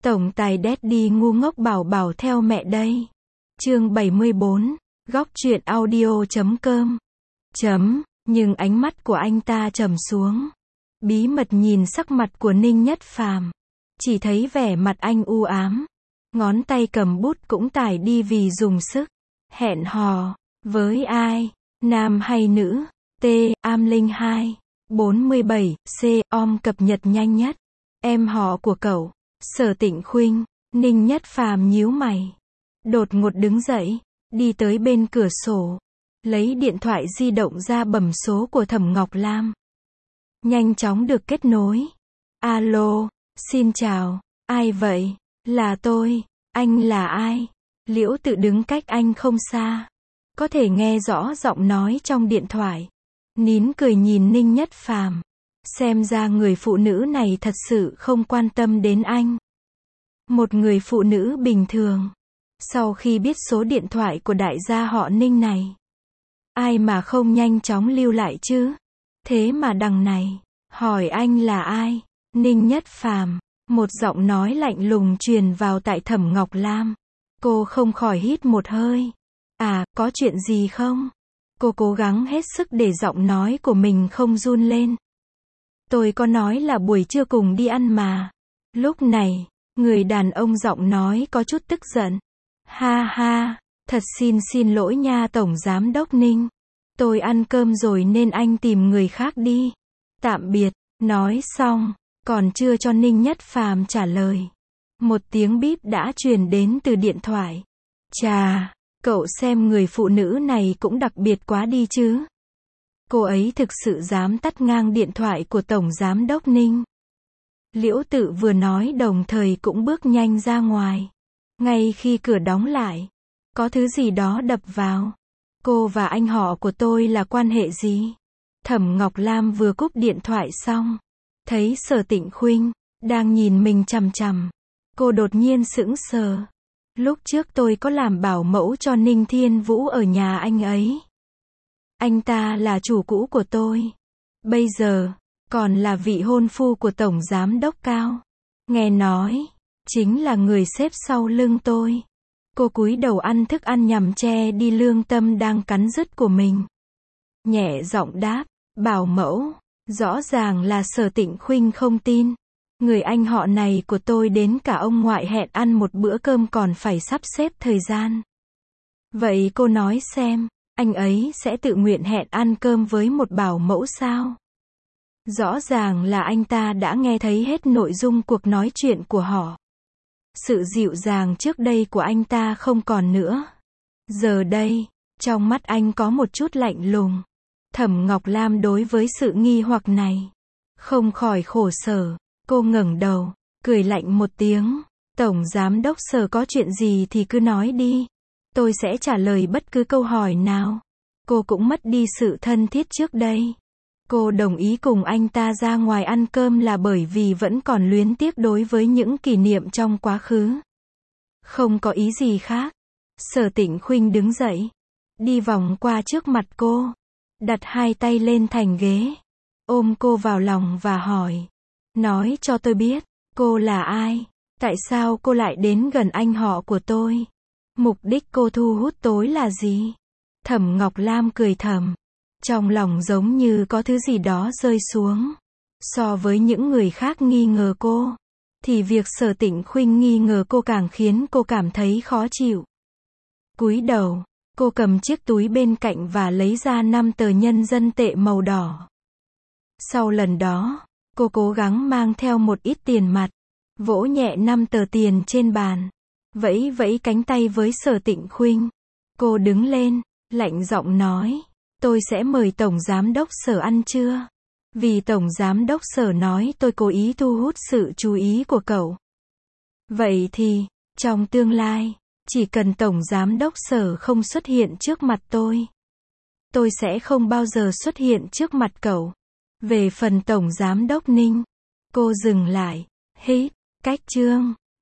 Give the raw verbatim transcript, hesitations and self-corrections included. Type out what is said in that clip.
Tổng tài Daddy ngu ngốc bảo bảo theo mẹ đây. Chương bảy mươi bốn, góc truyện audio chấm com. Chấm, nhưng ánh mắt của anh ta trầm xuống. Bí mật nhìn sắc mặt của Ninh Nhất Phàm. Chỉ thấy vẻ mặt anh u ám. Ngón tay cầm bút cũng tải đi vì dùng sức. Hẹn hò, với ai? Nam hay nữ? T, am linh hai, bốn mươi bảy, C, om cập nhật nhanh nhất. Em họ của cậu. Sở Tịnh Khuynh. Ninh Nhất Phàm nhíu mày. Đột ngột đứng dậy, đi tới bên cửa sổ. Lấy điện thoại di động ra bấm số của Thẩm Ngọc Lam. Nhanh chóng được kết nối. Alo, xin chào, ai vậy? Là tôi, anh là ai? Liễu Tự đứng cách anh không xa. Có thể nghe rõ giọng nói trong điện thoại. Nín cười nhìn Ninh Nhất Phàm. Xem ra người phụ nữ này thật sự không quan tâm đến anh. Một người phụ nữ bình thường. Sau khi biết số điện thoại của đại gia họ Ninh này, ai mà không nhanh chóng lưu lại chứ? Thế mà đằng này, hỏi anh là ai? Ninh Nhất Phàm. Một giọng nói lạnh lùng truyền vào tai Thẩm Ngọc Lam. Cô không khỏi hít một hơi. À, có chuyện gì không? Cô cố gắng hết sức để giọng nói của mình không run lên. Tôi có nói là buổi trưa cùng đi ăn mà. Lúc này, người đàn ông giọng nói có chút tức giận. Ha ha, thật xin xin lỗi nha Tổng Giám Đốc Ninh. Tôi ăn cơm rồi nên anh tìm người khác đi. Tạm biệt. Nói xong, còn chưa cho Ninh Nhất Phàm trả lời. Một tiếng bíp đã truyền đến từ điện thoại. Chà, cậu xem người phụ nữ này cũng đặc biệt quá đi chứ. Cô ấy thực sự dám tắt ngang điện thoại của Tổng Giám Đốc Ninh. Liễu Tự vừa nói đồng thời cũng bước nhanh ra ngoài. Ngay khi cửa đóng lại, có thứ gì đó đập vào. Cô và anh họ của tôi là quan hệ gì? Thẩm Ngọc Lam vừa cúp điện thoại xong, thấy Sở Tịnh Khuynh đang nhìn mình chằm chằm. Cô đột nhiên sững sờ. Lúc trước tôi có làm bảo mẫu cho Ninh Thiên Vũ ở nhà anh ấy. Anh ta là chủ cũ của tôi. Bây giờ, còn là vị hôn phu của Tổng Giám Đốc Cao. Nghe nói, chính là người xếp sau lưng tôi. Cô cúi đầu ăn thức ăn nhằm che đi lương tâm đang cắn rứt của mình. Nhẹ giọng đáp, bảo mẫu. Rõ ràng là Sở Tịnh Khuynh không tin. Người anh họ này của tôi đến cả ông ngoại hẹn ăn một bữa cơm còn phải sắp xếp thời gian. Vậy cô nói xem, anh ấy sẽ tự nguyện hẹn ăn cơm với một bảo mẫu sao? Rõ ràng là anh ta đã nghe thấy hết nội dung cuộc nói chuyện của họ. Sự dịu dàng trước đây của anh ta không còn nữa. Giờ đây, trong mắt anh có một chút lạnh lùng. Thẩm Ngọc Lam đối với sự nghi hoặc này, không khỏi khổ sở. Cô ngẩng đầu, cười lạnh một tiếng. Tổng Giám Đốc Sở có chuyện gì thì cứ nói đi. Tôi sẽ trả lời bất cứ câu hỏi nào. Cô cũng mất đi sự thân thiết trước đây. Cô đồng ý cùng anh ta ra ngoài ăn cơm là bởi vì vẫn còn luyến tiếc đối với những kỷ niệm trong quá khứ. Không có ý gì khác. Sở Tịnh Khuynh đứng dậy, đi vòng qua trước mặt cô, đặt hai tay lên thành ghế, ôm cô vào lòng và hỏi. Nói cho tôi biết, cô là ai? Tại sao cô lại đến gần anh họ của tôi? Mục đích cô thu hút tôi là gì? Thẩm Ngọc Lam cười thầm. Trong lòng giống như có thứ gì đó rơi xuống. So với những người khác nghi ngờ cô, thì việc Sở Tịnh Khuynh nghi ngờ cô càng khiến cô cảm thấy khó chịu. Cúi đầu, cô cầm chiếc túi bên cạnh và lấy ra năm tờ nhân dân tệ màu đỏ. Sau lần đó, cô cố gắng mang theo một ít tiền mặt, vỗ nhẹ năm tờ tiền trên bàn, vẫy vẫy cánh tay với Sở Tịnh Khuynh. Cô đứng lên, lạnh giọng nói, tôi sẽ mời Tổng Giám Đốc Sở ăn trưa. Vì Tổng Giám Đốc Sở nói tôi cố ý thu hút sự chú ý của cậu. Vậy thì, trong tương lai, chỉ cần Tổng Giám Đốc Sở không xuất hiện trước mặt tôi, tôi sẽ không bao giờ xuất hiện trước mặt cậu. Về phần Tổng Giám Đốc Ninh, cô dừng lại, hít, cách chương.